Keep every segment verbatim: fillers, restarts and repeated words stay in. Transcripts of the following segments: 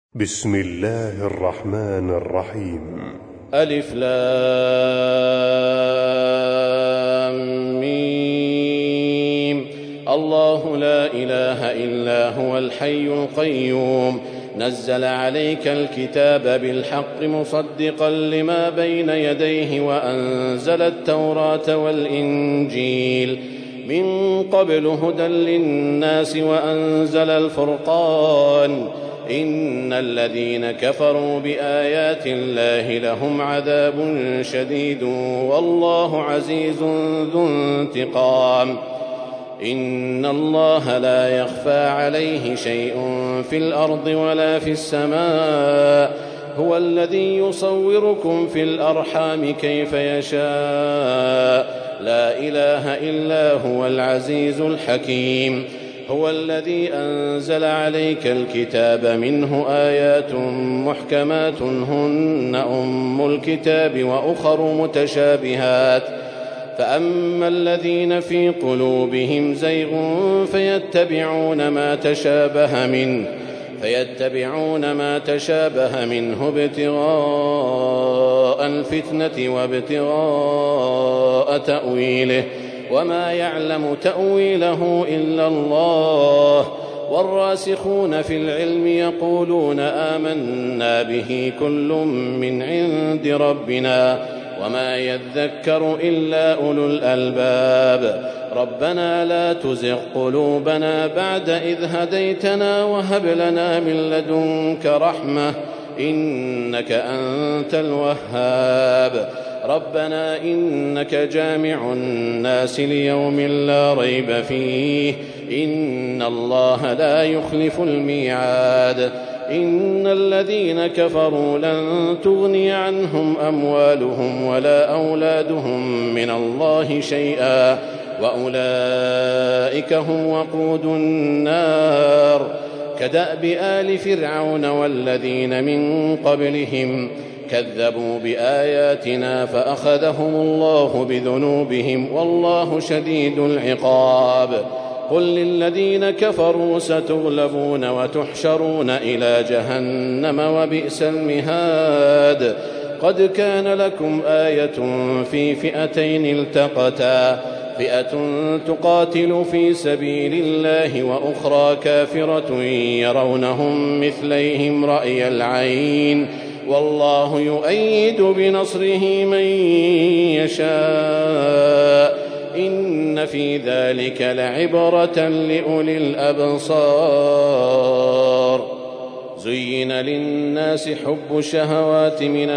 بسم الله الرحمن الرحيم. ألف لام ميم. الله لا إله إلا هو الحي القيوم نزل عليك الكتاب بالحق مصدقا لما بين يديه وأنزل التوراة والإنجيل من قبل هدى للناس وأنزل الفرقان إن الذين كفروا بآيات الله لهم عذاب شديد والله عزيز ذو انتقام. إن الله لا يخفى عليه شيء في الأرض ولا في السماء هو الذي يصوركم في الأرحام كيف يشاء لا إله إلا هو العزيز الحكيم. هو الذي أنزل عليك الكتاب منه آيات محكمات هن أم الكتاب وأخر متشابهات فأما الذين في قلوبهم زيغ فيتبعون ما تشابه منه فيتبعون ما تشابه منه ابتغاء الفتنة وابتغاء تأويله وما يعلم تأويله إلا الله والراسخون في العلم يقولون آمنا به كل من عند ربنا وما يذكر إلا أولو الألباب. ربنا لا تزغ قلوبنا بعد إذ هديتنا وهب لنا من لدنك رحمة إنك أنت الوهاب. ربنا إنك جامع الناس ليوم لا ريب فيه إن الله لا يخلف الميعاد. إن الذين كفروا لن تغني عنهم أموالهم ولا أولادهم من الله شيئا وأولئك هم وقود النار كدأب آل فرعون والذين من قبلهم كذبوا بآياتنا فأخذهم الله بذنوبهم والله شديد العقاب. قل للذين كفروا ستغلبون وتحشرون إلى جهنم وبئس المهاد. قد كان لكم آية في فئتين التقتا فئة تقاتل في سبيل الله وأخرى كافرة يرونهم مثليهم رأي العين والله يؤيد بنصره من يشاء إن في ذلك لعبرة لأولي الأبصار. زين للناس حب الشهوات من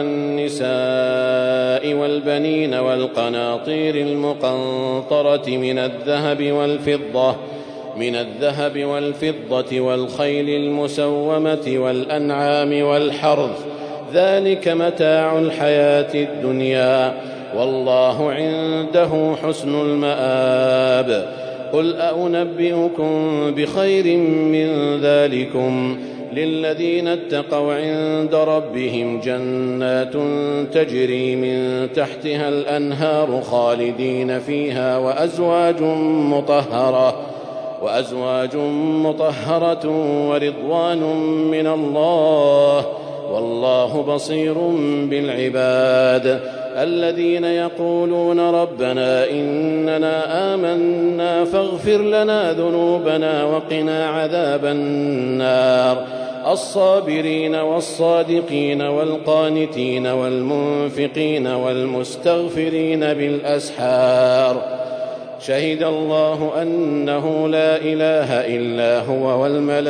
النساء والبنين والقناطير المقنطرة من الذهب والفضة من الذهب والفضة والخيل المسومة والأنعام والحرث ذلك متاع الحياة الدنيا والله عنده حسن المآب. قل أنبئكم بخير من ذلكم للذين اتقوا عند ربهم جنات تجري من تحتها الأنهار خالدين فيها وأزواج مطهرة وأزواج مطهرة ورضوان من الله والله بصير بالعباد. الذين يقولون ربنا إننا آمنا فاغفر لنا ذنوبنا وقنا عذاب النار. الصابرين والصادقين والقانتين والمنفقين والمستغفرين بالأسحار. شهد الله أنه لا إله إلا هو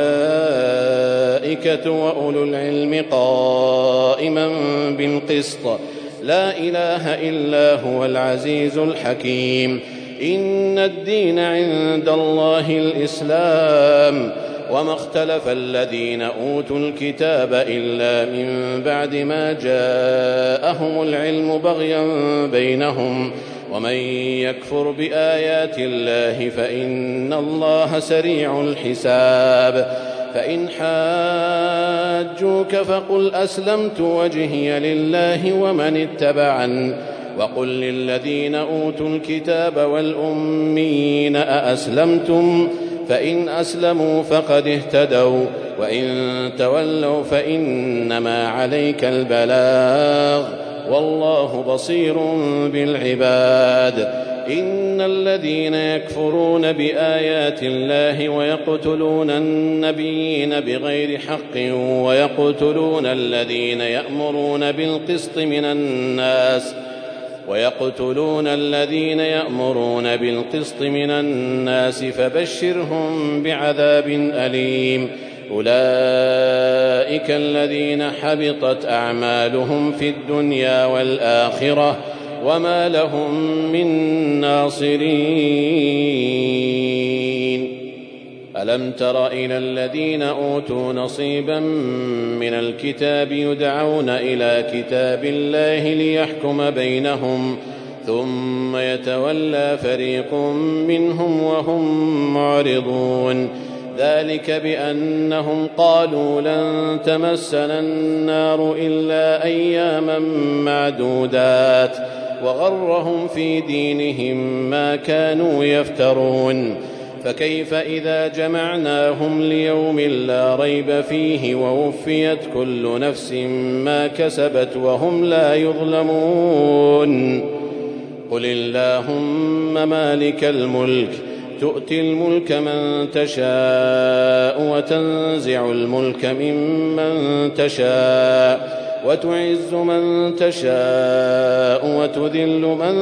والملائكة وأولو العلم قائما بالقسط لا إله إلا هو العزيز الحكيم. إن الدين عند الله الإسلام وما اختلف الذين أوتوا الكتاب إلا من بعد ما جاءهم العلم بغيا بينهم ومن يكفر بآيات الله فإن الله سريع الحساب. فإن حاجوك فقل أسلمت وجهي لله ومن اتبعن وقل للذين أوتوا الكتاب والأميين أأسلمتم فإن أسلموا فقد اهتدوا وإن تولوا فإنما عليك البلاغ والله بصير بالعباد. إن الذين يكفرون بآيات الله ويقتلون النبيين بغير حق ويقتلون الذين يأمرون بالقسط من الناس ويقتلون الذين يأمرون بالقسط من الناس فبشرهم بعذاب أليم. أولئك الذين حبطت أعمالهم في الدنيا والآخرة وما لهم من ناصرين. ألم تر إلى الذين أوتوا نصيبا من الكتاب يدعون إلى كتاب الله ليحكم بينهم ثم يتولى فريق منهم وهم معرضون. ذلك بأنهم قالوا لن تمسنا النار إلا أياما معدودات وغرهم في دينهم ما كانوا يفترون. فكيف إذا جمعناهم ليوم لا ريب فيه ووفيت كل نفس ما كسبت وهم لا يظلمون. قل اللهم مالك الملك تؤتي الملك من تشاء وتنزع الملك ممن تشاء وتعز من تشاء وتذل من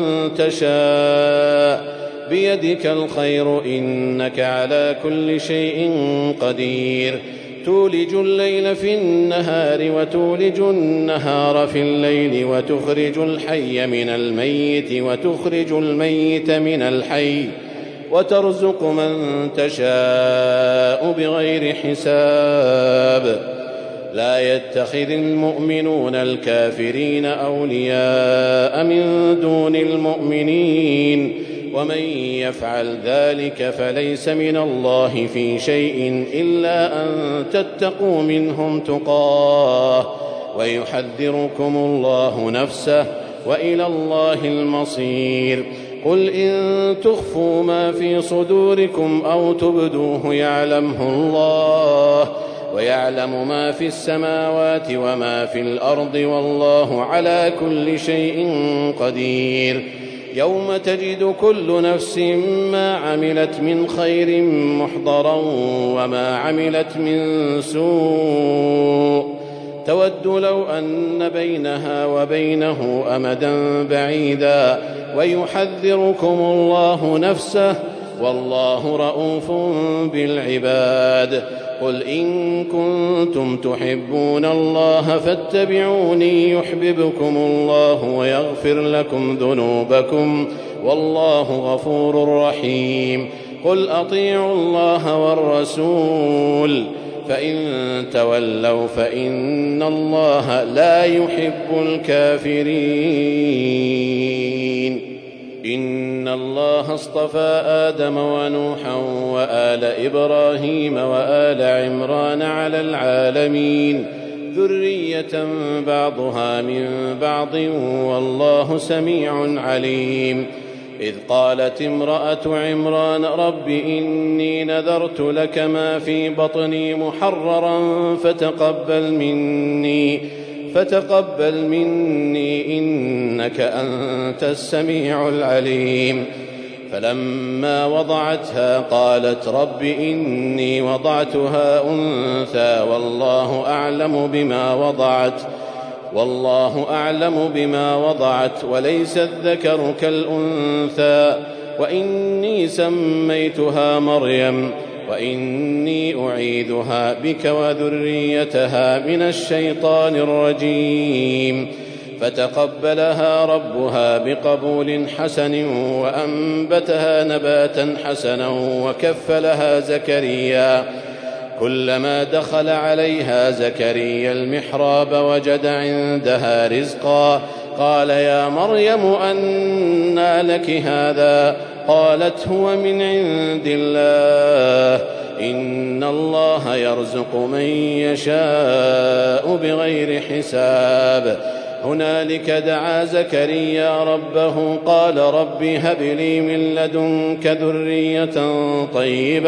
تشاء بيدك الخير إنك على كل شيء قدير. تولج الليل في النهار وتولج النهار في الليل وتخرج الحي من الميت وتخرج الميت من الحي وترزق من تشاء بغير حساب. لا يتخذ المؤمنون الكافرين أولياء من دون المؤمنين ومن يفعل ذلك فليس من الله في شيء إلا أن تتقوا منهم تقاه ويحذركم الله نفسه وإلى الله المصير. قل إن تخفوا ما في صدوركم أو تبدوه يعلمه الله ويعلم ما في السماوات وما في الأرض والله على كل شيء قدير. يوم تجد كل نفس ما عملت من خير محضرا وما عملت من سوء تود لو أن بينها وبينه أمدا بعيدا ويحذركم الله نفسه والله رءوف بالعباد. قل إن كنتم تحبون الله فاتبعوني يحببكم الله ويغفر لكم ذنوبكم والله غفور رحيم. قل أطيعوا الله والرسول فإن تولوا فإن الله لا يحب الكافرين. إن الله اصطفى آدم ونوحا وآل إبراهيم وآل عمران على العالمين ذرية بعضها من بعض والله سميع عليم. إذ قالت امرأة عمران رب إني نذرت لك ما في بطني محررا فتقبل مني فتقبل مني إنك أنت السميع العليم. فلما وضعتها قالت رب إني وضعتها أنثى والله أعلم بما وضعت والله أعلم بما وضعت وليس الذكر كالأنثى وإني سميتها مريم وإني أعيذها بك وذريتها من الشيطان الرجيم. فتقبلها ربها بقبول حسن وأنبتها نباتا حسنا وكفلها زكريا. كلما دخل عليها زكريا المحراب وجد عندها رزقا قال يا مريم أنى لك هذا قالت هو من عند الله إن الله يرزق من يشاء بغير حساب. هنالك دعا زكريا ربه قال رب هب لي من لدنك ذرية طيبة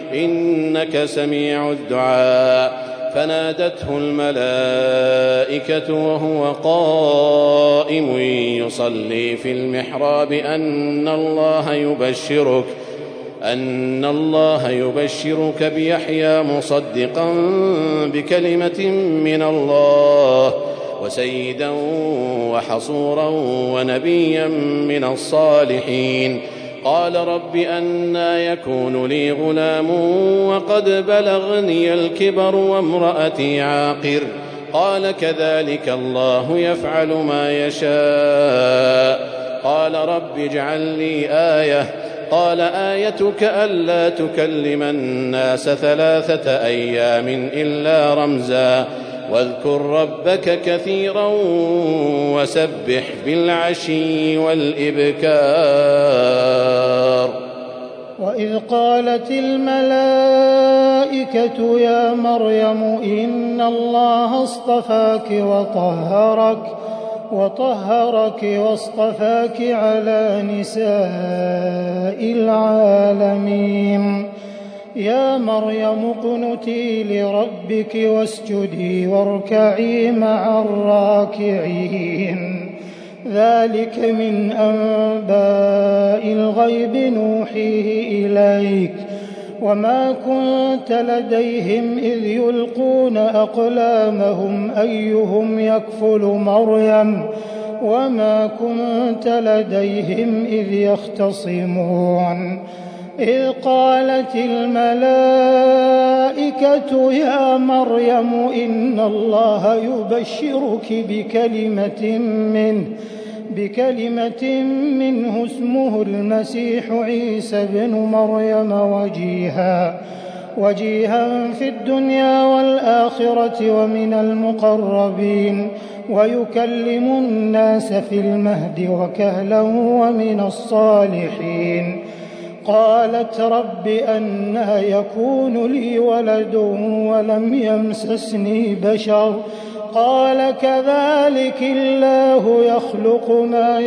إنك سميع الدعاء. فنادته الملائكة وهو قائم يصلي في المحراب أن الله يبشرك أن الله يبشرك بيحيى مصدقا بكلمة من الله وسيدا وحصورا ونبيا من الصالحين. قال رب أنى يكون لي غلام وقد بلغني الكبر وامرأتي عاقر. قال كذلك الله يفعل ما يشاء. قال رب اجعل لي آية. قال آيتك ألا تكلم الناس ثلاثة أيام إلا رمزا واذكر ربك كثيرا وسبح بالعشي والإبكار. وإذ قالت الملائكة يا مريم إن الله اصطفاك وطهرك وطهرك واصطفاك على نساء العالمين. يا مريم اقنتي لربك واسجدي واركعي مع الراكعين. ذلك من أنباء الغيب نوحيه إليك وما كنت لديهم إذ يلقون أقلامهم أيهم يكفل مريم وما كنت لديهم إذ يختصمون. إذ قالت الملائكة يا مريم إن الله يبشرك بكلمة منه بكلمة منه اسمه المسيح عيسى بن مريم وجيها وجيها في الدنيا والآخرة ومن المقربين ويكلم الناس في المهد وكهلا ومن الصالحين. قالت رب أنى يكون لي ولد ولم يمسسني بشر قال كذلك الله يخلق ما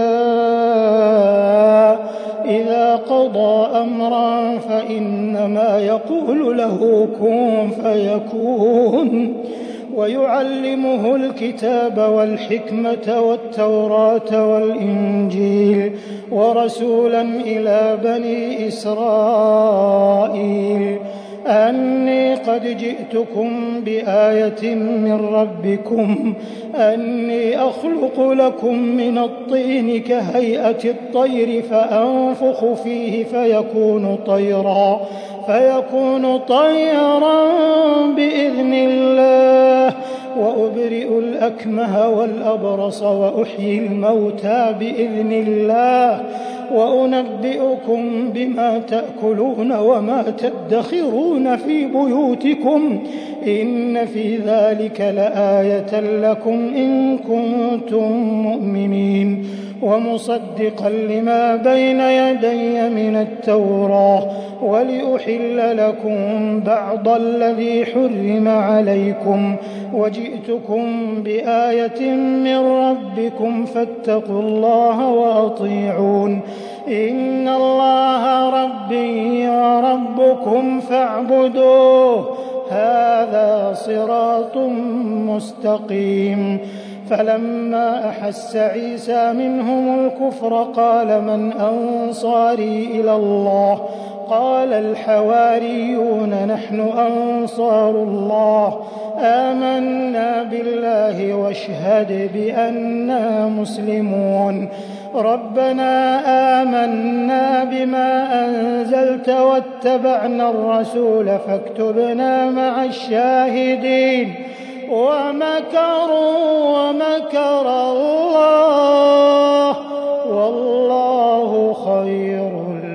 يشاء إذا قضى أمرا فإنما يقول له كن فيكون. ويعلمه الكتاب والحكمة والتوراة والإنجيل ورسولا إلى بني إسرائيل أني قد جئتكم بآية من ربكم أني أخلق لكم من الطين كهيئة الطير فأنفخ فيه فيكون طيرا فيكون طيرا بإذن الله وأبرئ الأكمه والأبرص وأحيي الموتى بإذن الله وأنبئكم بما تأكلون وما تدخرون في بيوتكم إن في ذلك لآية لكم إن كنتم مؤمنين ومصدقا لما بين يدي من التوراة ولأحل لكم بعض الذي حرم عليكم وجئتكم بآية من ربكم فاتقوا الله وأطيعون إن الله ربي وربكم فاعبدوه هذا صراط مستقيم. فلما أحس عيسى منهم الكفر قال من أنصاري إلى الله قال الحواريون نحن أنصار الله آمنا بالله واشهد بأننا مسلمون. ربنا آمنا بما أنزلت واتبعنا الرسول فاكتبنا مع الشاهدين. ومكروا ومكر الله والله خير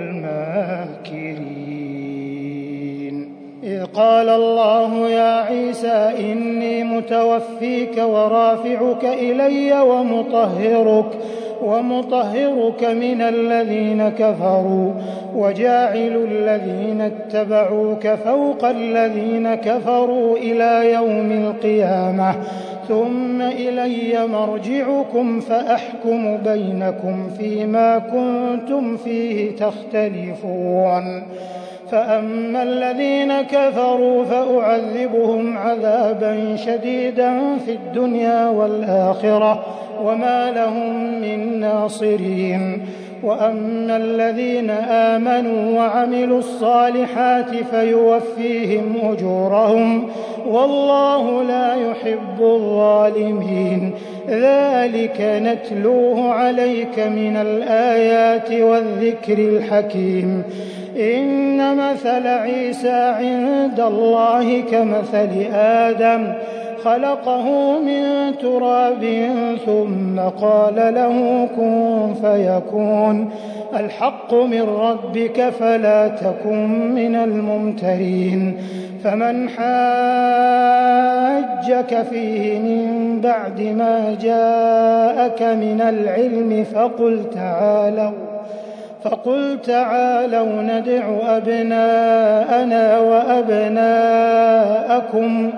الماكرين. إذ قال الله يا عيسى إني متوفيك ورافعك إلي ومطهرك ومطهرك من الذين كفروا وجاعل الذين اتبعوك فوق الذين كفروا إلى يوم القيامة ثم إلي مرجعكم فأحكم بينكم فيما كنتم فيه تختلفون. فأما الذين كفروا فأعذبهم عذابا شديدا في الدنيا والآخرة وما لهم من ناصرين. وأما الذين آمنوا وعملوا الصالحات فيوفيهم أجورهم والله لا يحب الظالمين. ذلك نتلوه عليك من الآيات والذكر الحكيم. إن مثل عيسى عند الله كمثل آدم خلقه من تراب ثم قال له كن فيكون. الحق من ربك فلا تكن من الممترين. فمن حاجك فيه من بعد ما جاءك من العلم فقل تعالوا فقل تعالوا ندع أبناءنا وأبناءكم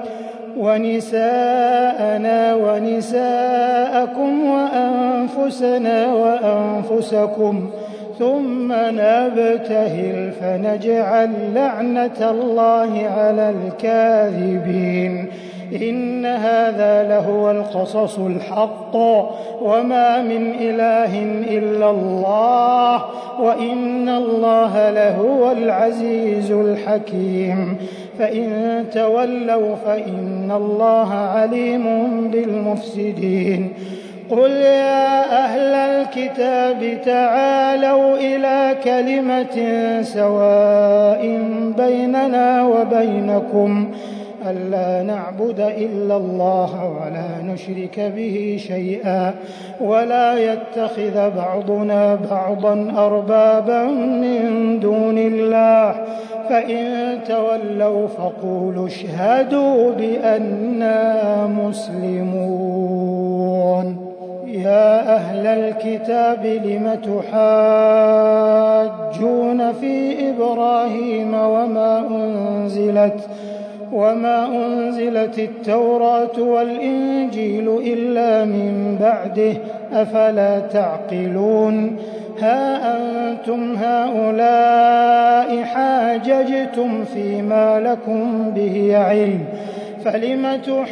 ونساءنا ونساءكم وأنفسنا وأنفسكم ثم نبتهل فنجعل لعنة الله على الكاذبين. إن هذا لهو القصص الحق وما من إله إلا الله وإن الله لهو العزيز الحكيم. فإن تولوا فإن الله عليم بالمفسدين. قل يا أهل الكتاب تعالوا إلى كلمة سواء بيننا وبينكم ألا نعبد إلا الله ولا نشرك به شيئا ولا يتخذ بعضنا بعضا أربابا من دون الله فإن تولوا فقولوا اشهدوا بأننا مسلمون. يا أهل الكتاب لم تحاجون في إبراهيم وما أنزلت وما أنزلت التوراة والإنجيل إلا من بعده أفلا تعقلون. ها أنتم هؤلاء حاججتم فيما لكم به علم فلم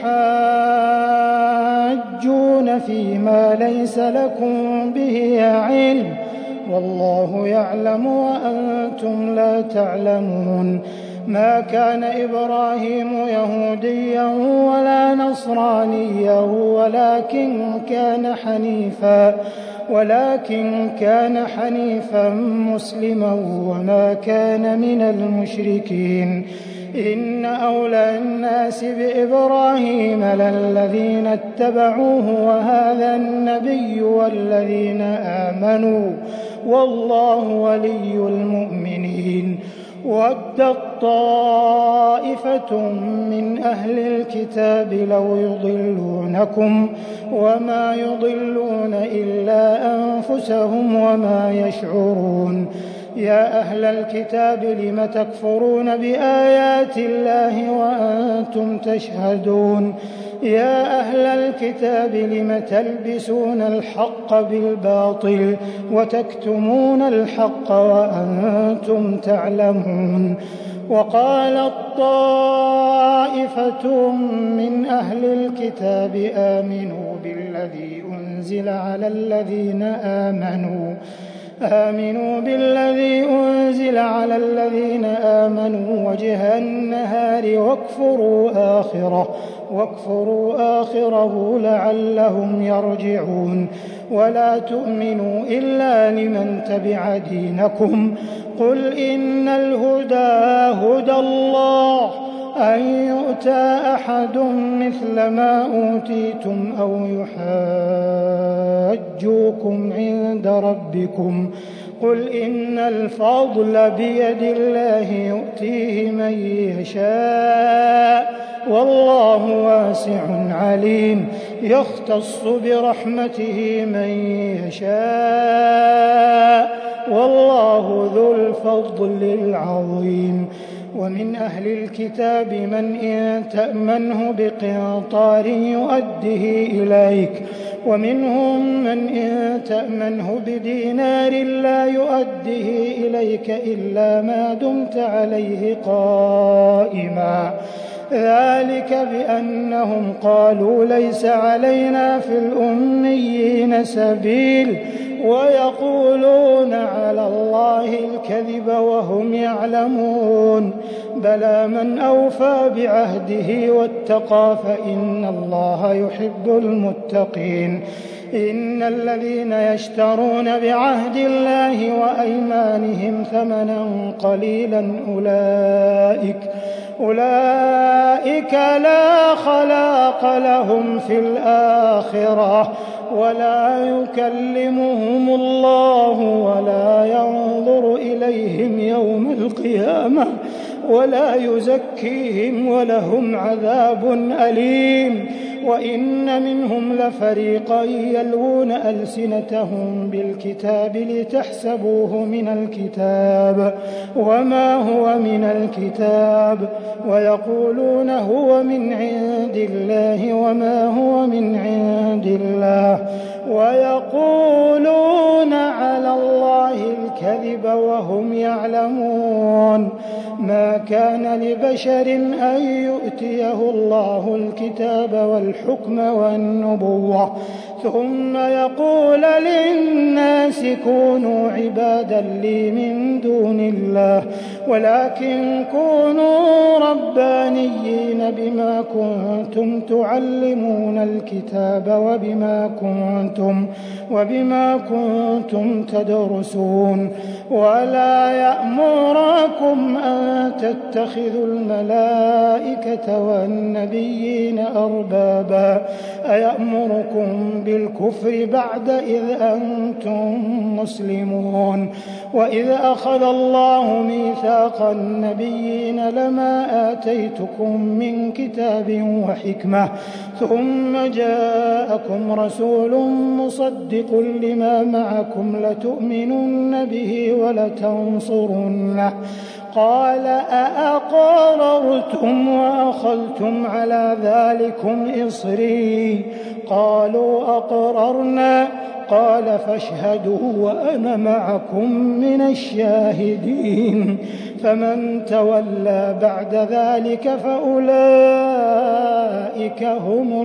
تحاجون فيما ليس لكم به علم والله يعلم وأنتم لا تعلمون. ما كان إبراهيم يهوديا ولا نصرانيا ولكن كان حنيفا ولكن كان حنيفا مسلما وما كان من المشركين. إن أولى الناس بإبراهيم للذين اتبعوه وهذا النبي والذين آمنوا والله ولي المؤمنين. ودت طائفة من أهل الكتاب لو يضلونكم وما يضلون إلا أنفسهم وما يشعرون. يا أهل الكتاب لم تكفرون بآيات الله وأنتم تشهدون. يا أهل الكتاب لم تلبسون الحق بالباطل وتكتمون الحق وأنتم تعلمون. وقالت طائفة من أهل الكتاب آمنوا بالذي أنزل على الذين آمنوا آمنوا بالذي أنزل على الذين آمنوا وجه النهار واكفروا آخره واكفروا آخره لعلهم يرجعون. ولا تؤمنوا إلا لمن تبع دينكم. قل إن الهدى هدى الله أن يؤتى أحد مثل ما أوتيتم أو يحاجوكم عند ربكم. قل إن الفضل بيد الله يؤتيه من يشاء والله واسع عليم. يختص برحمته من يشاء والله ذو الفضل العظيم. ومن أهل الكتاب من إن تأمنه بقنطار يؤده إليك ومنهم من إن تأمنه بدينار لا يؤده إليك إلا ما دمت عليه قائما ذلك بأنهم قالوا ليس علينا في الأميين سبيل ويقولون على الله الكذب وهم يعلمون بلى من أوفى بعهده واتقى فإن الله يحب المتقين إن الذين يشترون بعهد الله وأيمانهم ثمنا قليلا أولئك أولئك لا خلاق لهم في الآخرة ولا يكلمهم الله ولا ينظر إليهم يوم القيامة ولا يزكيهم ولهم عذاب أليم وإن منهم لفريقا يلوون ألسنتهم بالكتاب لتحسبوه من الكتاب وما هو من الكتاب ويقولون هو من عند الله وما هو من عند الله ويقولون على الله الكذب وهم يعلمون ما كان لبشر أن يؤتيه الله الكتاب والحكم والنبوة ثم يقول للناس كونوا عبادا لي من دون الله ولكن كونوا ربانيين بما كنتم تعلمون الكتاب وبما كنتم وبما كنتم تدرسون ولا يأمركم أن تتخذوا الملائكة والنبيين أربابا أيأمركم بالكفر بعد إذ أنتم مسلمون وإذ أخذ الله ميثاق النبيين لما آتيتكم من كتاب وحكمة ثم جاءكم رسول مصدق لما معكم لتؤمنن به ولتنصرنه قال أأقررتم وأخذتم على ذلكم إصري قالوا أقررنا قال فاشهدوا وأنا معكم من الشاهدين فمن تولى بعد ذلك فأولئك هم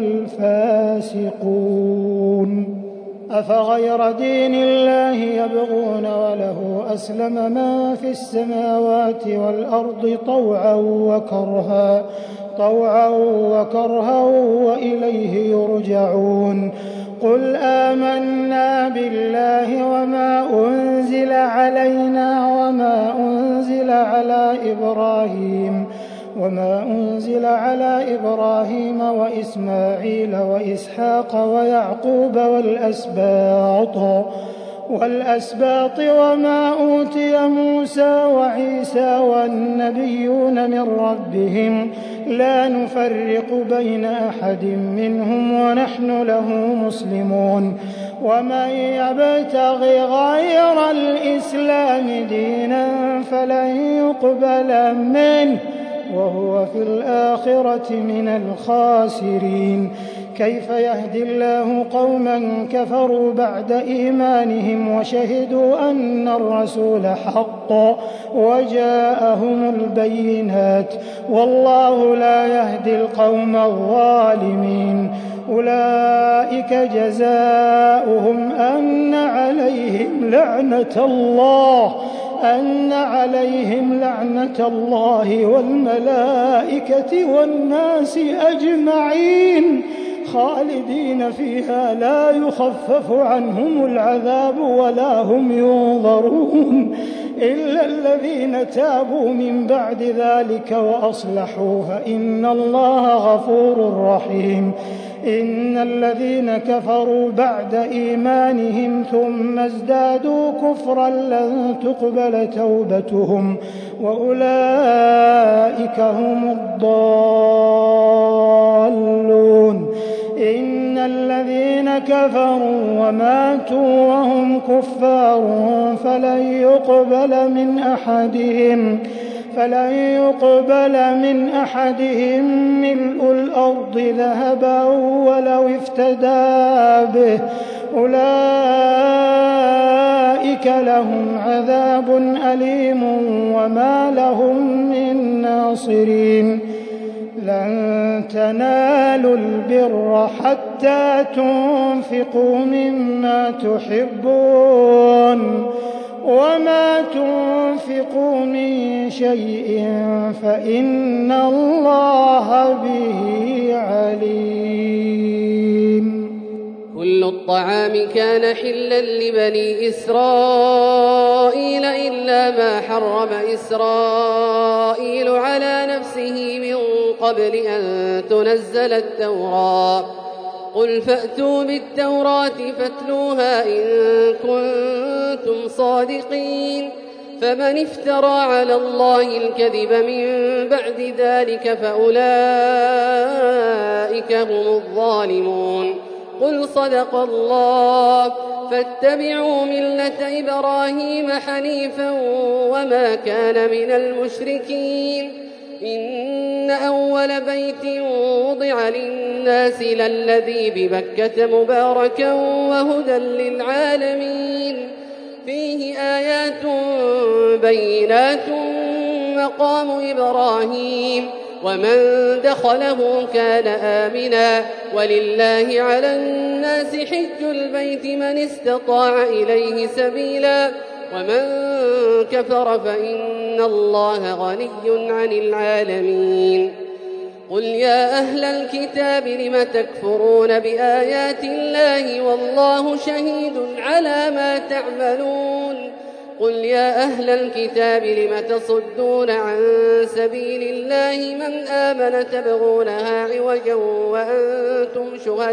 الفاسقون أفغير دين الله يبغون وله أسلم من في السماوات والأرض طوعا وكرها طوعا وكرها وإليه يرجعون قل آمنا بالله وما أنزل علينا وما أنزل على إبراهيم وما أنزل على إبراهيم وإسماعيل وإسحاق ويعقوب والأسباط والأسباط وما أوتي موسى وعيسى والنبيون من ربهم لا نفرق بين أحد منهم ونحن له مسلمون ومن يبتغ غير الإسلام دينا فلن يقبل منه وهو في الآخرة من الخاسرين كيف يهدي الله قوما كفروا بعد إيمانهم وشهدوا أن الرسول حق وجاءهم البينات والله لا يهدي القوم الظالمين أولئك جزاؤهم أن عليهم لعنة الله أن عليهم لعنة الله والملائكة والناس أجمعين خالدين فيها لا يخفف عنهم العذاب ولا هم ينظرون إلا الذين تابوا من بعد ذلك وأصلحوا فإن الله غفور رحيم إن الذين كفروا بعد إيمانهم ثم ازدادوا كفرا لن تقبل توبتهم وأولئك هم الضالون إن الذين كفروا وماتوا وهم كفار فلن يقبل من أحدهم فلن يقبل من أحدهم ملء الأرض ذهبا ولو افتدى به أولئك لهم عذاب أليم وما لهم من ناصرين لن تنالوا البر حتى تنفقوا مما تحبون وما تنفقوا من شيء فإن الله به عليم. كل الطعام كان حلا لبني إسرائيل إلا ما حرم إسرائيل على نفسه من قبل أن تنزل التوراة قل فأتوا بالتوراة فاتلوها إن كنتم صادقين فمن افترى على الله الكذب من بعد ذلك فأولئك هم الظالمون. قل صدق الله فاتبعوا ملة إبراهيم حنيفا وما كان من المشركين إن أول بيت وضع للناس للذي ببكة مباركا وهدى للعالمين فيه آيات بينات مقام إبراهيم ومن دخله كان آمنا ولله على الناس حج البيت من استطاع إليه سبيلا ومن كفر فإن الله غني عن العالمين. قل يا أهل الكتاب لم تكفرون بآيات الله والله شهيد على ما تعملون قل يا أهل الكتاب لم تصدون عن سبيل الله من آمن تبغونها عوجا وأنتم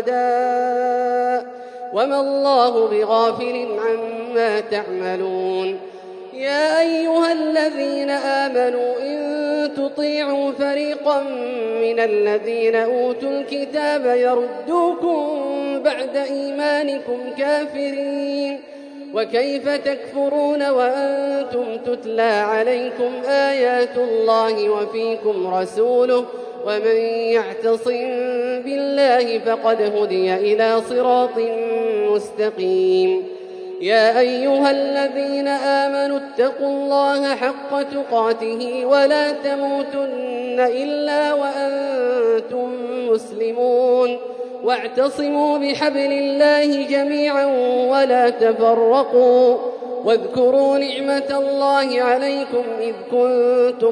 شهداء وما الله بغافل عما تعملون. يا أيها الذين آمنوا إن تطيعوا فريقا من الذين أوتوا الكتاب يردوكم بعد إيمانكم كافرين وكيف تكفرون وأنتم تتلى عليكم آيات الله وفيكم رسوله ومن يعتصم بالله فقد هدي إلى صراط مستقيم. يا أيها الذين آمنوا اتقوا الله حق تقاته ولا تموتن إلا وأنتم مسلمون واعتصموا بحبل الله جميعا ولا تفرقوا واذكروا نعمة الله عليكم إذ كنتم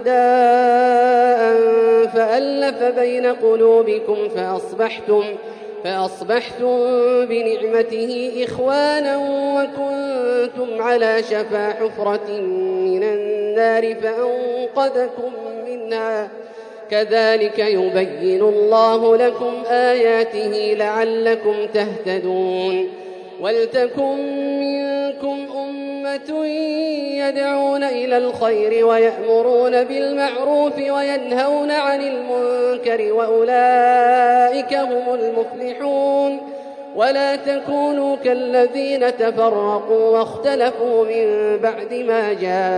أعداء فألف بين قلوبكم فأصبحتم فأصبحتم بنعمته إخوانا وكنتم على شفا حفرة من النار فأنقذكم منها كذلك يبين الله لكم آياته لعلكم تهتدون. ولتكن منكم أمة يدعون إلى الخير ويأمرون بالمعروف وينهون عن المنكر وأولئك هم المفلحون. ولا تكونوا كالذين تفرقوا واختلفوا من بعد ما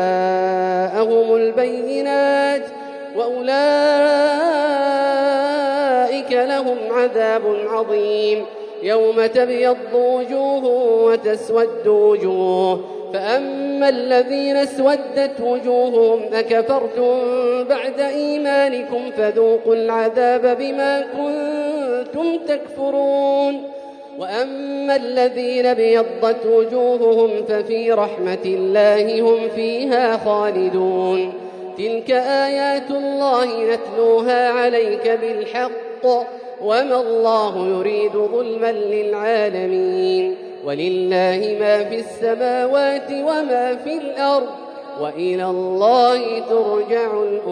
جاءهم البينات وأولئك لهم عذاب عظيم. يوم تبيض وجوه وتسود وجوه فأما الذين اسودت وجوههم أكفرتم بعد إيمانكم فذوقوا العذاب بما كنتم تكفرون. وأما الذين ابيضت وجوههم ففي رحمة الله هم فيها خالدون. تلك آيات الله نتلوها عليك بالحق وما الله يريد ظلما للعالمين ولله ما في السماوات وما في الأرض وإلى الله ترجع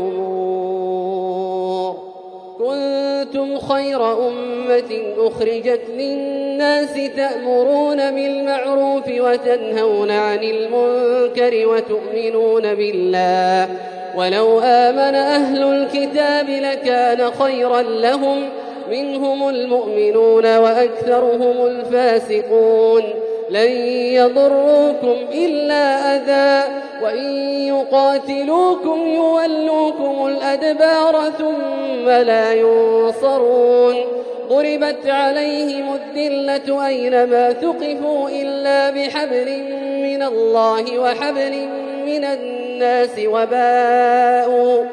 الأمور. كنتم خير أمة أخرجت للناس تأمرون بالمعروف وتنهون عن المنكر وتؤمنون بالله ولو آمن أهل الكتاب لكان خيرا لهم منهم المؤمنون وأكثرهم الفاسقون. لن يضروكم إلا أذى وإن يقاتلوكم يولوكم الأدبار ثم لا ينصرون ضربت عليهم الذلة أينما ثقفوا إلا بحبل من الله وحبل من الناس وباءوا,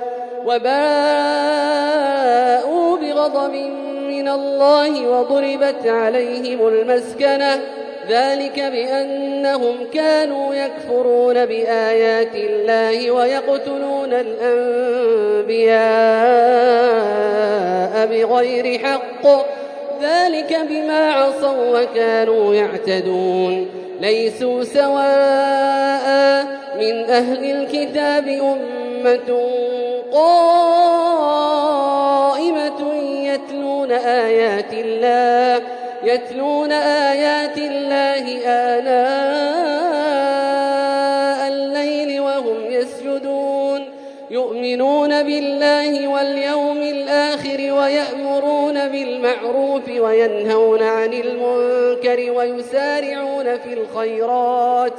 وباءوا بغضب من الله وضربت عليهم المسكنة ذلك بأنهم كانوا يكفرون بآيات الله ويقتلون الأنبياء بغير حق ذلك بما عصوا وكانوا يعتدون ليسوا سواء من أهل الكتاب أمة قائمة يتلون آيات الله يتلون آيات الله آناء الليل وهم يسجدون يؤمنون بالله واليوم الآخر ويأمرون بالمعروف وينهون عن المنكر ويسارعون في الخيرات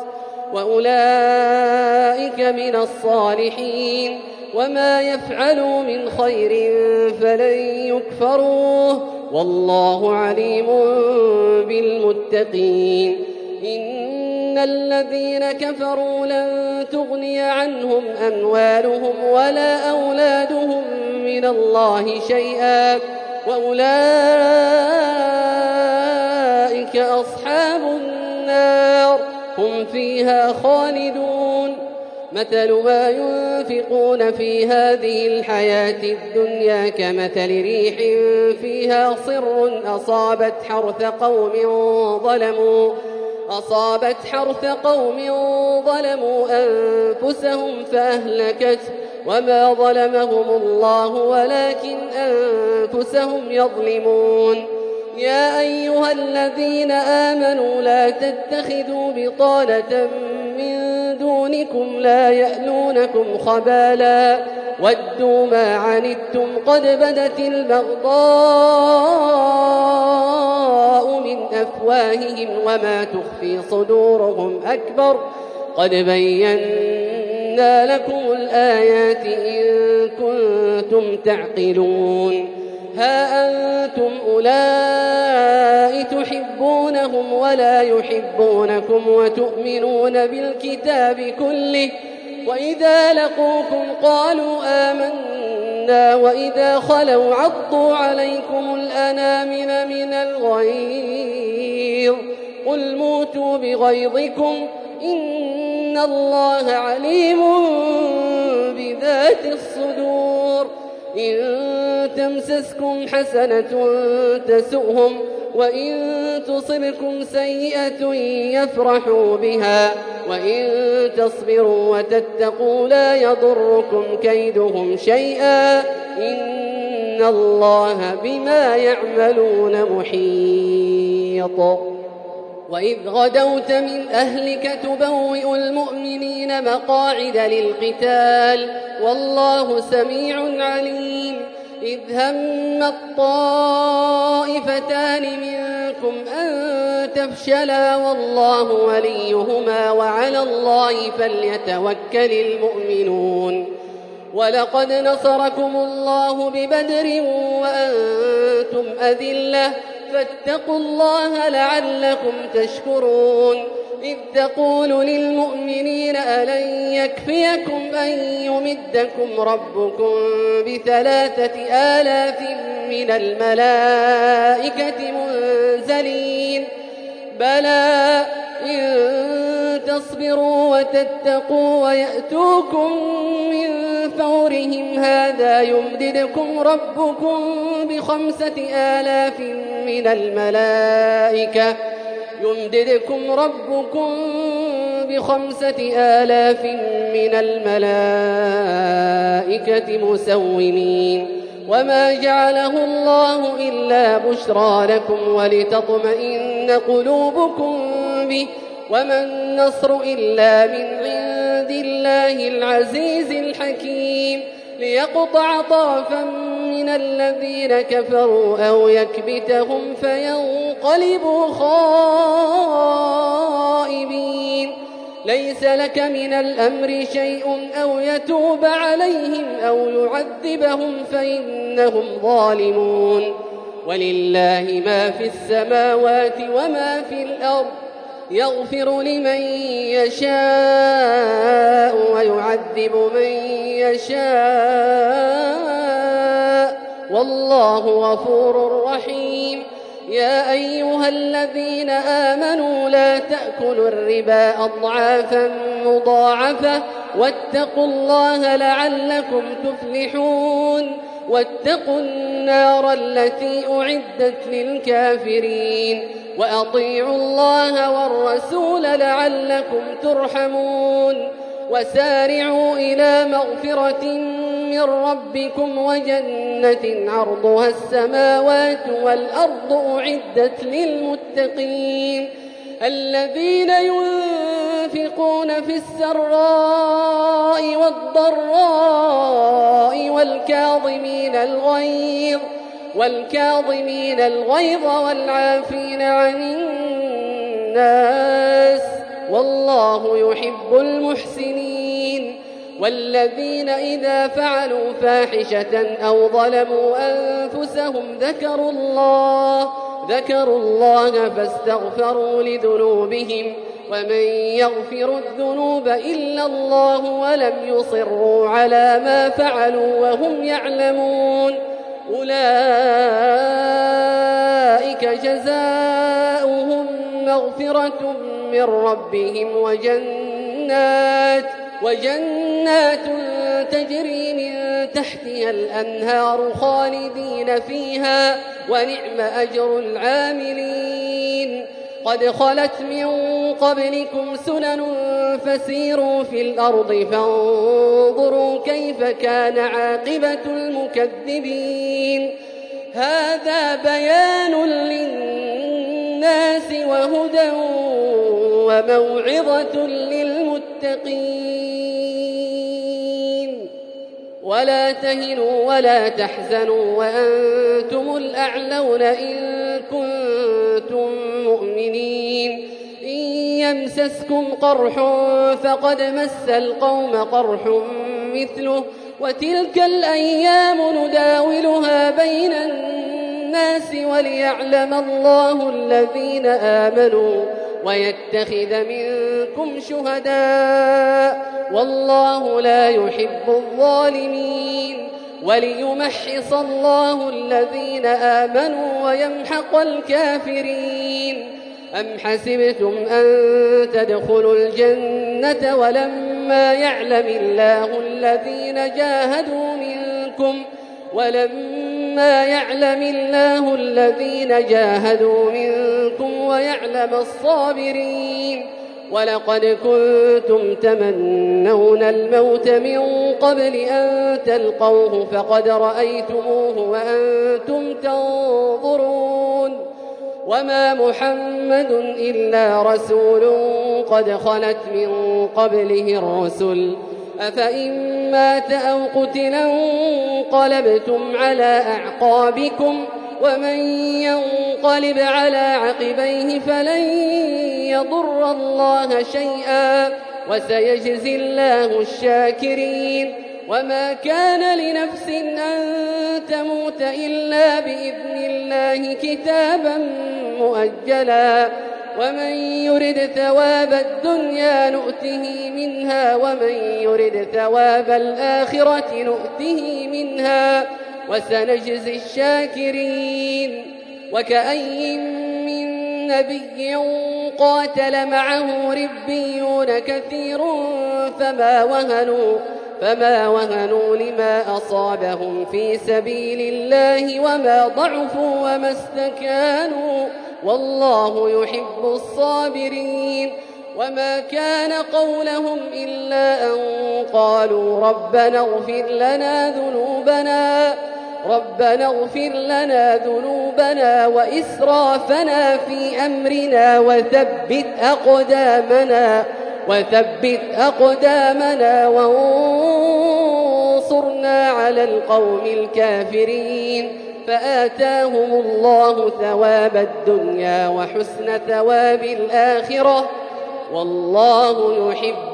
وأولئك من الصالحين وما يفعلوا من خير فلن يكفروه والله عليم بالمتقين إن الذين كفروا لن تغني عنهم أموالهم ولا أولادهم من الله شيئا وأولئك أصحاب النار هم فيها خالدون مثل ما ينفقون في هذه الحياة الدنيا كمثل ريح فيها صر أصابت حرث قوم ظلموا أصابت حرث قوم ظلموا أنفسهم فأهلكت وما ظلمهم الله ولكن أنفسهم يظلمون يا أيها الذين آمنوا لا تتخذوا بطانة من دونكم لا يألونكم خبالا ودوا ما عنتم قد بدت البغضاء من أفواههم وما تخفي صدورهم أكبر قد بينا لكم الآيات إن كنتم تعقلون ها أنتم أولئك تحبونهم ولا يحبونكم وتؤمنون بالكتاب كله وإذا لقوكم قالوا آمنا وإذا خلوا عضوا عليكم الأنامل من الغيظ قل موتوا بغيظكم إن الله عليم بذات الصدور إن تمسسكم حسنة تسؤهم وإن تصبكم سيئة يفرحوا بها وإن تصبروا وتتقوا لا يضركم كيدهم شيئا إن الله بما يعملون محيط وإذ غدوت من أهلك تبوئ المؤمنين مقاعد للقتال والله سميع عليم إذ هم الطائفتان منكم أن تفشلا والله وليهما وعلى الله فليتوكل المؤمنون ولقد نصركم الله ببدر وأنتم أذلة فاتقوا الله لعلكم تشكرون إذ تقول للمؤمنين ألن يكفيكم أن يمدكم ربكم بثلاثة آلاف من الملائكة منزلين بلى إن تصبروا وتتقوا ويأتوكم من فورهم هذا يمددكم ربكم بخمسة آلاف من الملائكة يمددكم ربكم بخمسة آلاف من الملائكة مسومين وما جعله الله إلا بشرى لكم ولتطمئن قلوبكم به وما النصر إلا من عند الله العزيز الحكيم ليقطع طرفا من الذين كفروا أو يكبتهم فينقلبوا خائبين. ليس لك من الأمر شيء أو يتوب عليهم أو يعذبهم فإنهم ظالمون. ولله ما في السماوات وما في الأرض، يغفر لمن يشاء ويعذب من يشاء، والله غفور رحيم. يا أيها الذين آمنوا لا تأكلوا الربا أضعافا مضاعفة واتقوا الله لعلكم تفلحون. واتقوا النار التي أعدت للكافرين، وأطيعوا الله والرسول لعلكم ترحمون. وسارعوا إلى مغفرة من ربكم وجنة عرضها السماوات والأرض أعدت للمتقين، الذين ينفقون في السراء والضراء والكاظمين الغيظ والكاظمين الغيظ والعافين عن الناس، والله يحب المحسنين. والذين إذا فعلوا فاحشة أو ظلموا أنفسهم ذكروا الله ذكروا الله فاستغفروا لذنوبهم، ومن يغفر الذنوب إلا الله ولم يصروا على ما فعلوا وهم يعلمون، أولئك جزاؤهم مغفرة من ربهم وجنات وجنات تجري من تحتها الأنهار خالدين فيها، ونعم أجر العاملين. قد خلت من قبلكم سنن فسيروا في الأرض فانظروا كيف كان عاقبة المكذبين. هذا بيان للناس وهدى وموعظة للمتقين. ولا تهنوا ولا تحزنوا وأنتم الأعلون إن كنتم مؤمنين. إن يمسسكم قرح فقد مس القوم قرح مثله، وتلك الأيام نداولها بين الناس وليعلم الله الذين آمنوا ويتخذ منكم شهداء، والله لا يحب الظالمين. وليمحص الله الذين آمنوا ويمحق الكافرين. أم حسبتم أن تدخلوا الجنة ولما يعلم الله الذين جاهدوا منكم ولما يعلم الله الذين جاهدوا منكم ويعلم الصابرين. ولقد كنتم تمنون الموت من قبل أن تلقوه فقد رأيتموه وأنتم تنظرون. وما محمد إلا رسول قد خلت من قبله الرسل، أفإن مات أو قتلا انقلبتم على أعقابكم، ومن ينقلب على عقبيه فلن يضر الله شيئا وسيجزي الله الشاكرين. وما كان لنفس أن تموت إلا بإذن الله كتابا مؤجلا، ومن يرد ثواب الدنيا نؤته منها ومن يرد ثواب الآخرة نؤته منها وسنجزي الشاكرين. وكأي من نبي قاتل معه ربيون كثير فما وهنوا فما وهنوا لما أصابهم في سبيل الله وما ضعفوا وما استكانوا، والله يحب الصابرين. وما كان قولهم إلا أن قالوا ربنا اغفر لنا ذنوبنا ربنا اغفر لنا ذنوبنا وإسرافنا في أمرنا وثبت أقدامنا وثبت أقدامنا وانصرنا فانصرنا على القوم الكافرين فآتاهم الله ثواب الدنيا وحسن ثواب الآخرة والله يحب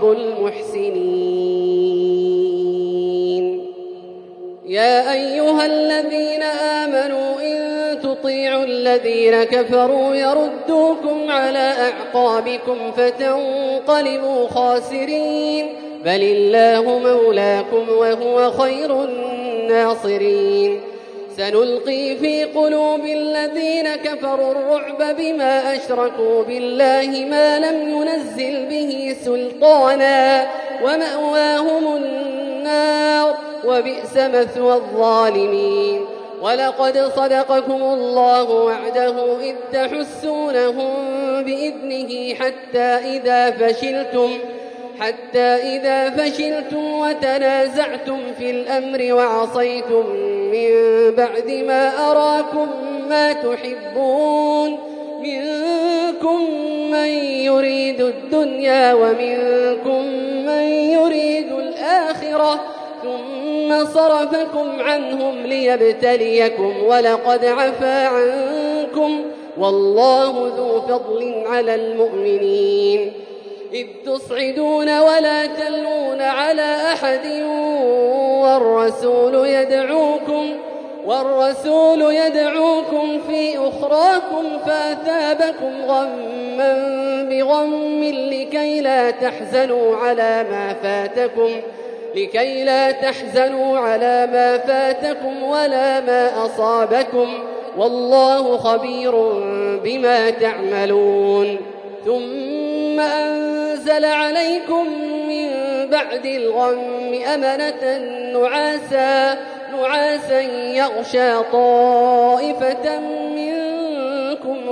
المحسنين. يا أيها الذين آمنوا إن تطيعوا الذين كفروا يردوكم على أعقابكم فتنقلبوا خاسرين بل الله مولاكم وهو خير الناصرين. سنلقي في قلوب الذين كفروا الرعب بما أشركوا بالله ما لم ينزل به سلطانا ومأواهم النار وبئس مثوى الظالمين. ولقد صدقكم الله وعده إذ تحسونهم بإذنه حتى إذا فشلتم حتى إذا فشلتم وتنازعتم في الأمر وعصيتم من بعد ما أراكم ما تحبون منكم من يريد الدنيا ومنكم من يريد الآخرة ثم صرفكم عنهم ليبتليكم ولقد عفا عنكم والله ذو فضل على المؤمنين. إذ تصعدون ولا تلون على أحد والرسول يدعوكم والرسول يدعوكم في أخراكم فأثابكم غما بغم لكي لا تحزنوا على ما فاتكم لكي لا تحزنوا على ما فاتكم ولا ما أصابكم والله خبير بما تعملون. ثم أنزل عليكم من بعد الغم أمنة نعاسا نعاسا يغشى طائفة منكم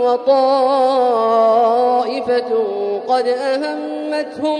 وطائفة قد أهمتهم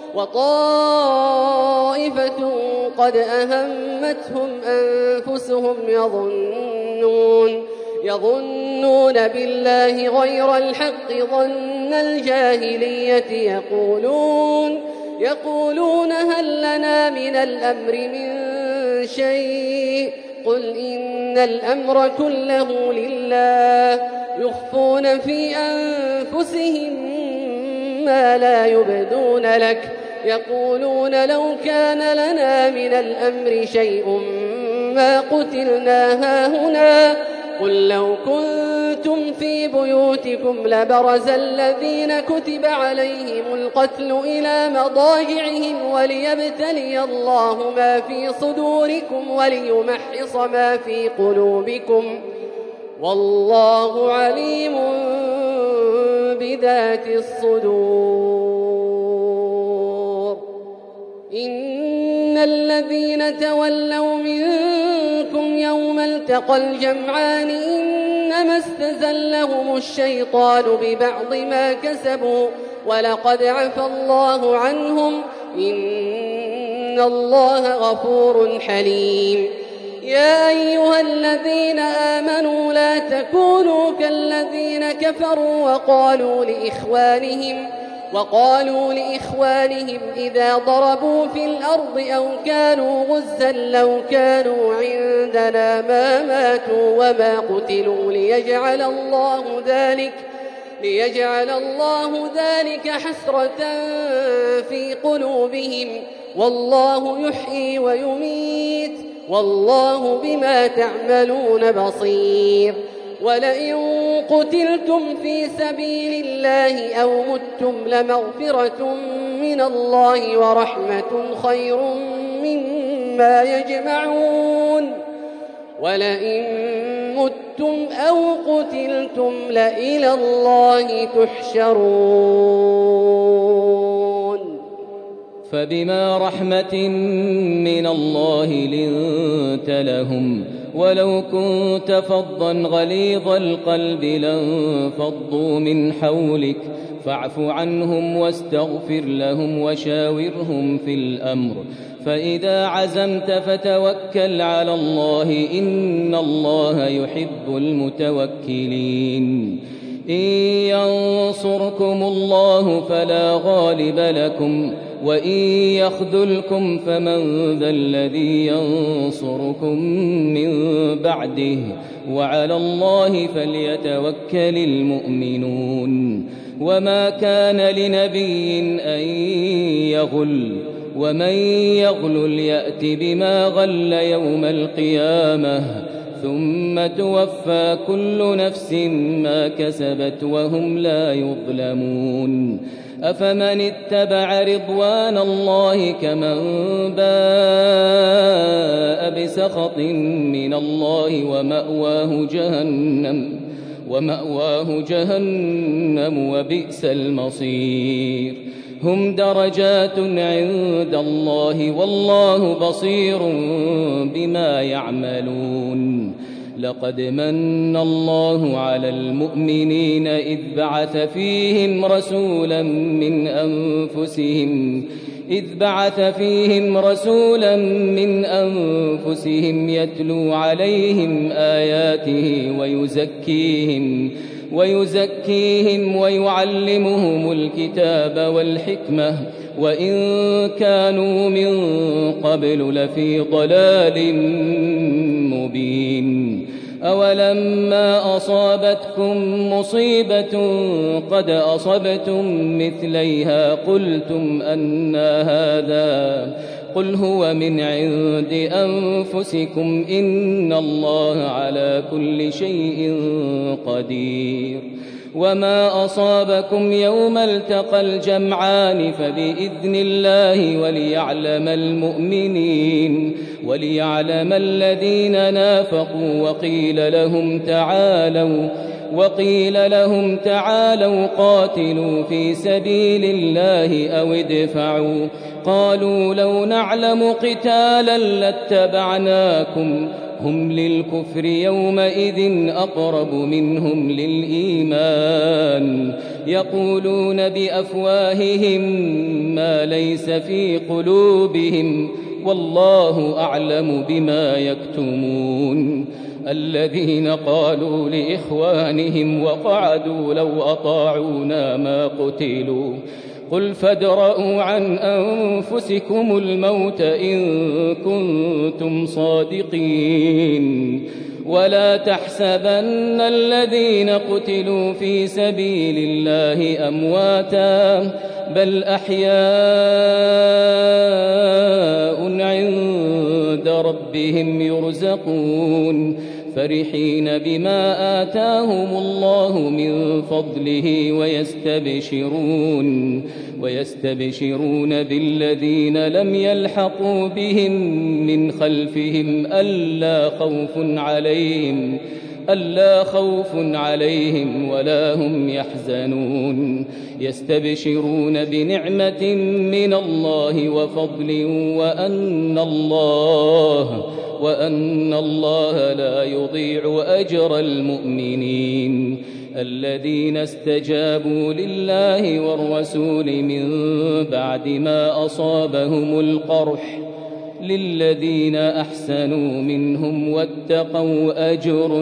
وطائفة قد أهمتهم أنفسهم يظنون يظنون بالله غير الحق ظن الجاهلية يقولون يقولون هل لنا من الأمر من شيء قل إن الأمر كله لله يخفون في أنفسهم ما لا يبدون لك يقولون لو كان لنا من الأمر شيء ما قتلنا هاهنا قل لو كنتم في بيوتكم لبرز الذين كتب عليهم القتل إلى مضاجعهم وليبتلي الله ما في صدوركم وليمحص ما في قلوبكم والله عليم بذات الصدور. إن الذين تولوا منكم يوم التقى الجمعان إنما استزلهم الشيطان ببعض ما كسبوا ولقد عفى الله عنهم إن الله غفور حليم. يا أيها الذين آمنوا لا تكونوا كالذين كفروا وقالوا لإخوانهم وقالوا لإخوانهم إذا ضربوا في الأرض أو كانوا غزا لو كانوا عندنا ما ماتوا وما قتلوا ليجعل الله ذلك ليجعل الله ذلك حسرة في قلوبهم والله يحيي ويميت والله بما تعملون بصير. ولئن قتلتم في سبيل الله أو متم لمغفرة من الله ورحمة خير مما يجمعون. ولئن متم أو قتلتم لإلى الله تحشرون. فبما رحمة من الله لنت لهم ولو كنت فظا غليظ القلب لانفضوا من حولك فاعف عنهم واستغفر لهم وشاورهم في الأمر فإذا عزمت فتوكل على الله إن الله يحب المتوكلين. إن ينصركم الله فلا غالب لكم وإن يخذلكم فمن ذا الذي ينصركم من بعده وعلى الله فليتوكل المؤمنون وما كان لنبي أن يغل ومن يغل يأت بما غل يوم القيامة ثم توفى كل نفس ما كسبت وهم لا يظلمون أفمن اتبع رضوان الله كمن باء بسخط من الله ومأواه جهنم ومأواه جهنم وبئس المصير هم درجات عند الله والله بصير بما يعملون لقد من الله على المؤمنين إذ بعث فيهم رسولا من أنفسهم إذ بعث فيهم رسولا من أنفسهم يتلو عليهم آياته ويزكيهم ويزكيهم ويعلمهم الكتاب والحكمة وإن كانوا من قبل لفي ضلال مبين أولما أصابتكم مصيبة قد أصبتم مثليها قلتم أنى هذا قل هو من عند أنفسكم إن الله على كل شيء قدير وما أصابكم يوم التقى الجمعان فبإذن الله وليعلم المؤمنين وليعلم الذين نافقوا وقيل لهم تعالوا وقيل لهم تعالوا قاتلوا في سبيل الله أو ادفعوا قالوا لو نعلم قتالا لاتبعناكم هم للكفر يومئذ أقرب منهم للإيمان يقولون بأفواههم ما ليس في قلوبهم والله أعلم بما يكتمون الذين قالوا لإخوانهم وقعدوا لو أطاعونا ما قتلوا قل فادرءوا عن أنفسكم الموت إن كنتم صادقين ولا تحسبن الذين قتلوا في سبيل الله أمواتا بل أحياء عند ربهم يرزقون فرحين بما آتاهم الله من فضله ويستبشرون ويستبشرون بالذين لم يلحقوا بهم من خلفهم ألا خوف عليهم ألا خوف عليهم ولا هم يحزنون يستبشرون بنعمة من الله وفضل وأن الله وأن الله لا يضيع أجر المؤمنين الذين استجابوا لله والرسول من بعد ما أصابهم القرح للذين أحسنوا منهم واتقوا أجر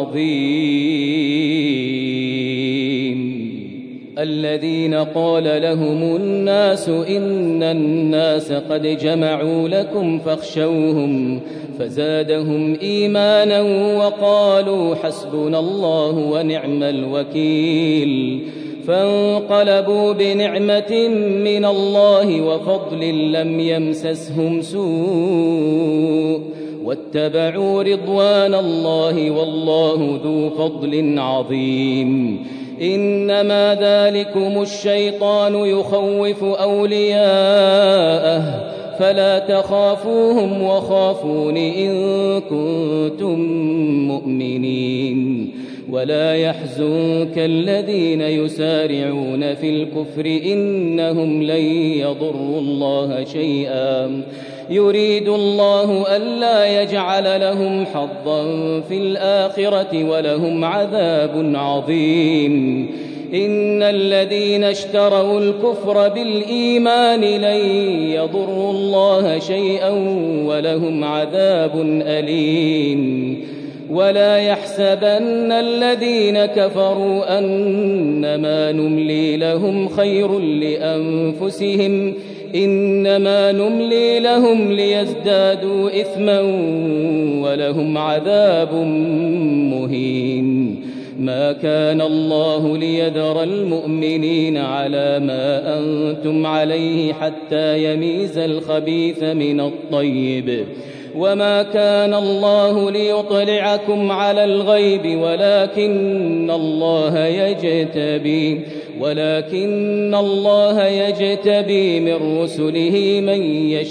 عظيم الذين قال لهم الناس إن الناس قد جمعوا لكم فاخشوهم فزادهم إيمانا وقالوا حسبنا الله ونعم الوكيل فانقلبوا بنعمة من الله وفضل لم يمسسهم سوء واتبعوا رضوان الله والله ذو فضل عظيم إنما ذلكم الشيطان يخوف أولياءه فلا تخافوهم وخافون إن كنتم مؤمنين ولا يحزنك الذين يسارعون في الكفر إنهم لن يضروا الله شيئا يريد الله ألا يجعل لهم حظا في الآخرة ولهم عذاب عظيم إن الذين اشتروا الكفر بالإيمان لن يضروا الله شيئا ولهم عذاب أليم ولا يحسبن الذين كفروا أنما نملي لهم خير لأنفسهم إنما نملي لهم ليزدادوا إثما ولهم عذاب مهين ما كان الله ليذر المؤمنين على ما أنتم عليه حتى يميز الخبيث من الطيب وما كان الله ليطلعكم على الغيب ولكن الله يجتبي ولكن الله يجتبي من رسله من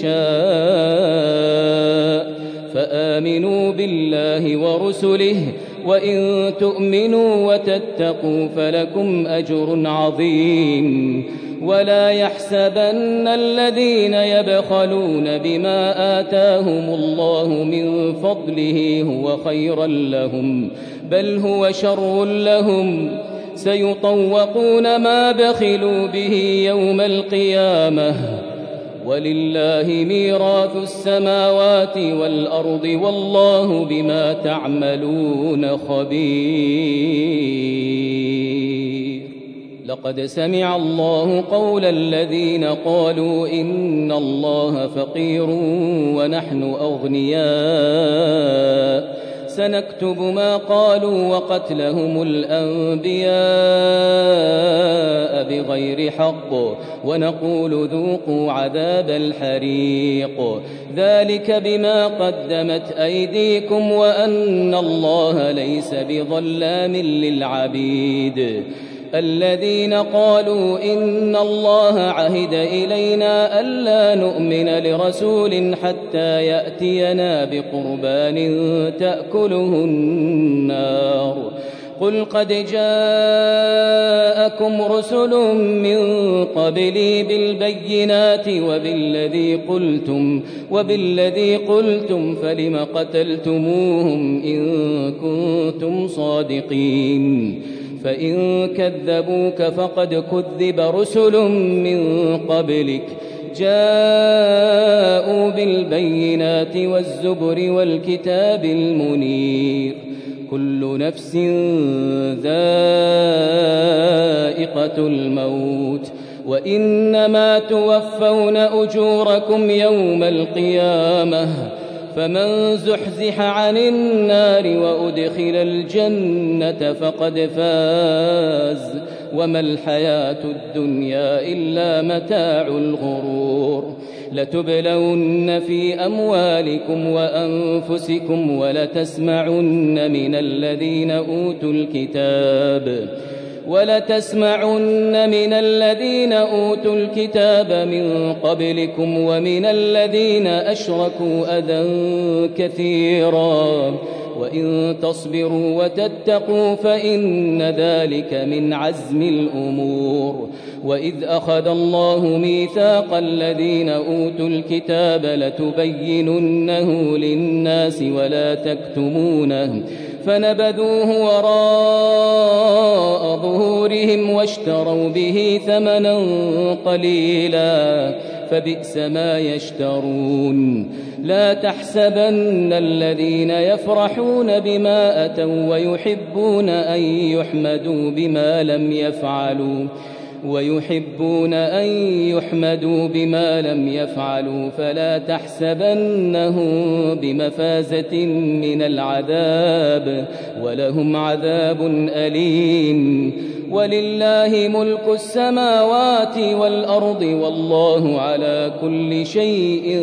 يشاء فآمنوا بالله ورسله وإن تؤمنوا وتتقوا فلكم أجر عظيم ولا يحسبن الذين يبخلون بما آتاهم الله من فضله هو خيرا لهم بل هو شر لهم سيطوقون ما بخلوا به يوم القيامة ولله ميراث السماوات والأرض والله بما تعملون خبير لقد سمع الله قول الذين قالوا إن الله فقير ونحن أغنياء سنكتب ما قالوا وقتلهم الأنبياء بغير حق ونقول ذوقوا عذاب الحريق ذلك بما قدمت أيديكم وأن الله ليس بظلام للعبيد الذين قالوا إن الله عهد إلينا ألا نؤمن لرسول حتى يأتينا بقربان تأكله النار قل قد جاءكم رسل من قبلي بالبينات وبالذي قلتم وبالذي قلتم فلم قتلتموهم إن كنتم صادقين فإن كذبوك فقد كذب رسل من قبلك جاءوا بالبينات والزبر والكتاب المنير كل نفس ذائقة الموت وإنما توفون أجوركم يوم القيامة فمن زحزح عن النار وأدخل الجنة فقد فاز وما الحياة الدنيا إلا متاع الغرور لتبلون في أموالكم وأنفسكم ولتسمعن من الذين أوتوا الكتاب ولتسمعن من الذين أوتوا الكتاب من قبلكم ومن الذين أشركوا أذى كثيرا وإن تصبروا وتتقوا فإن ذلك من عزم الأمور وإذ أخذ الله ميثاق الذين أوتوا الكتاب لتبيننه للناس ولا تكتمونه فنبذوه وراء ظهورهم واشتروا به ثمنا قليلا فبئس ما يشترون لا تحسبن الذين يفرحون بما أتوا ويحبون أن يحمدوا بما لم يفعلوا ويحبون أن يحمدوا بما لم يفعلوا فلا تحسبنهم بمفازة من العذاب ولهم عذاب أليم ولله ملك السماوات والأرض والله على كل شيء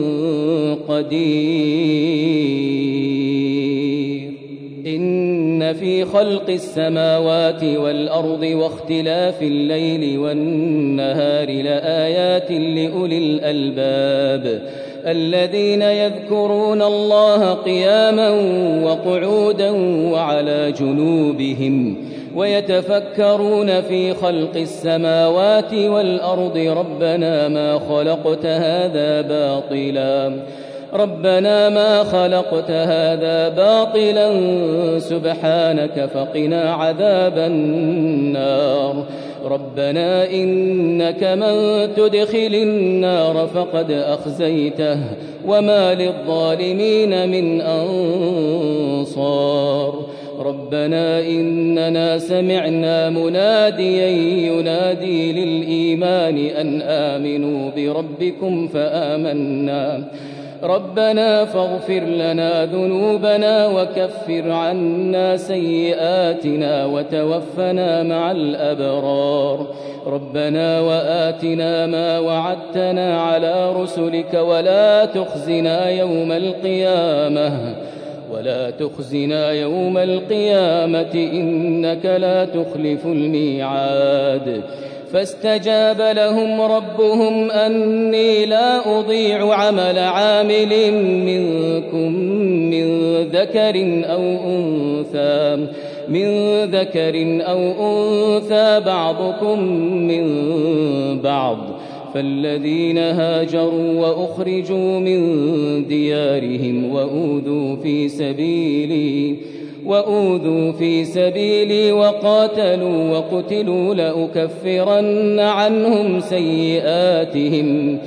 قدير إن في خلق السماوات والأرض واختلاف الليل والنهار لآيات لأولي الألباب الذين يذكرون الله قياما وقعودا وعلى جنوبهم ويتفكرون في خلق السماوات والأرض ربنا ما خلقت هذا باطلا ربنا ما خلقت هذا باطلا سبحانك فقنا عذاب النار ربنا إنك من تدخل النار فقد أخزيته وما للظالمين من أنصار ربنا إننا سمعنا مناديا ينادي للإيمان أن آمنوا بربكم فآمنا ربنا فاغفر لنا ذنوبنا وكفر عنا سيئاتنا وتوفنا مع الأبرار ربنا وآتنا ما وعدتنا على رسلك ولا تخزنا يوم القيامة ولا تخزنا يوم القيامة إنك لا تخلف الميعاد فاستجاب لهم ربهم أني لا أضيع عمل عامل منكم من ذكر أو أنثى من ذكر أو أنثى بعضكم من بعض فالذين هاجروا وأخرجوا من ديارهم وأوذوا في سبيلي وأوذوا في سبيلي وقاتلوا وقتلوا لأكفرن عنهم سيئاتهم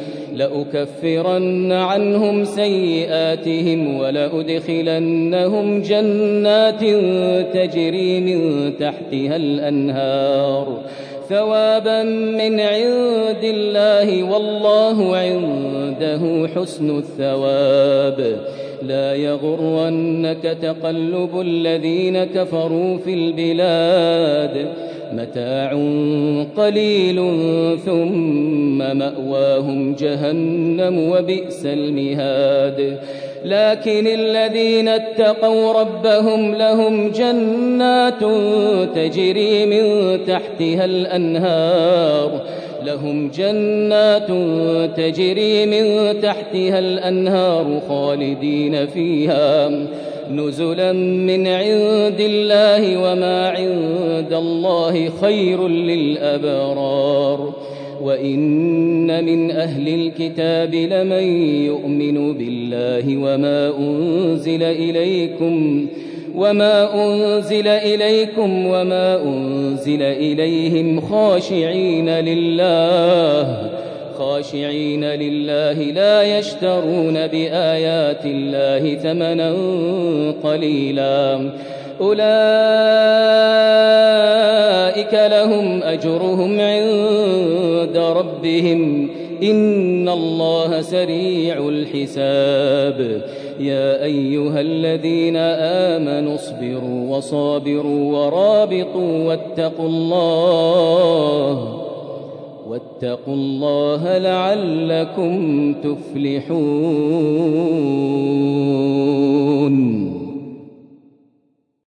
لأكفرن عنهم سيئاتهم ولأدخلنهم جنات تجري من تحتها الأنهار ثوابا من عند الله والله عنده حسن الثواب لا يغرنك تقلب الذين كفروا في البلاد متاع قليل ثم مأواهم جهنم وبئس المهاد لكن الذين اتقوا ربهم لهم جنات تجري من تحتها الأنهار لهم جنات تجري من تحتها الأنهار خالدين فيها نزلا من عند الله وما عند الله خير للأبرار وإن من أهل الكتاب لمن يؤمن بالله وما أنزل إليكم وما أنزل إليكم وما أنزل إليهم خاشعين لله خاشعين لله لا يشترون بآيات الله ثمنا قليلا أولئك لهم أجرهم عند ربهم إن الله سريع الحساب يا أيها الذين آمنوا اصبروا وصابروا ورابطوا واتقوا الله واتقوا الله لعلكم تفلحون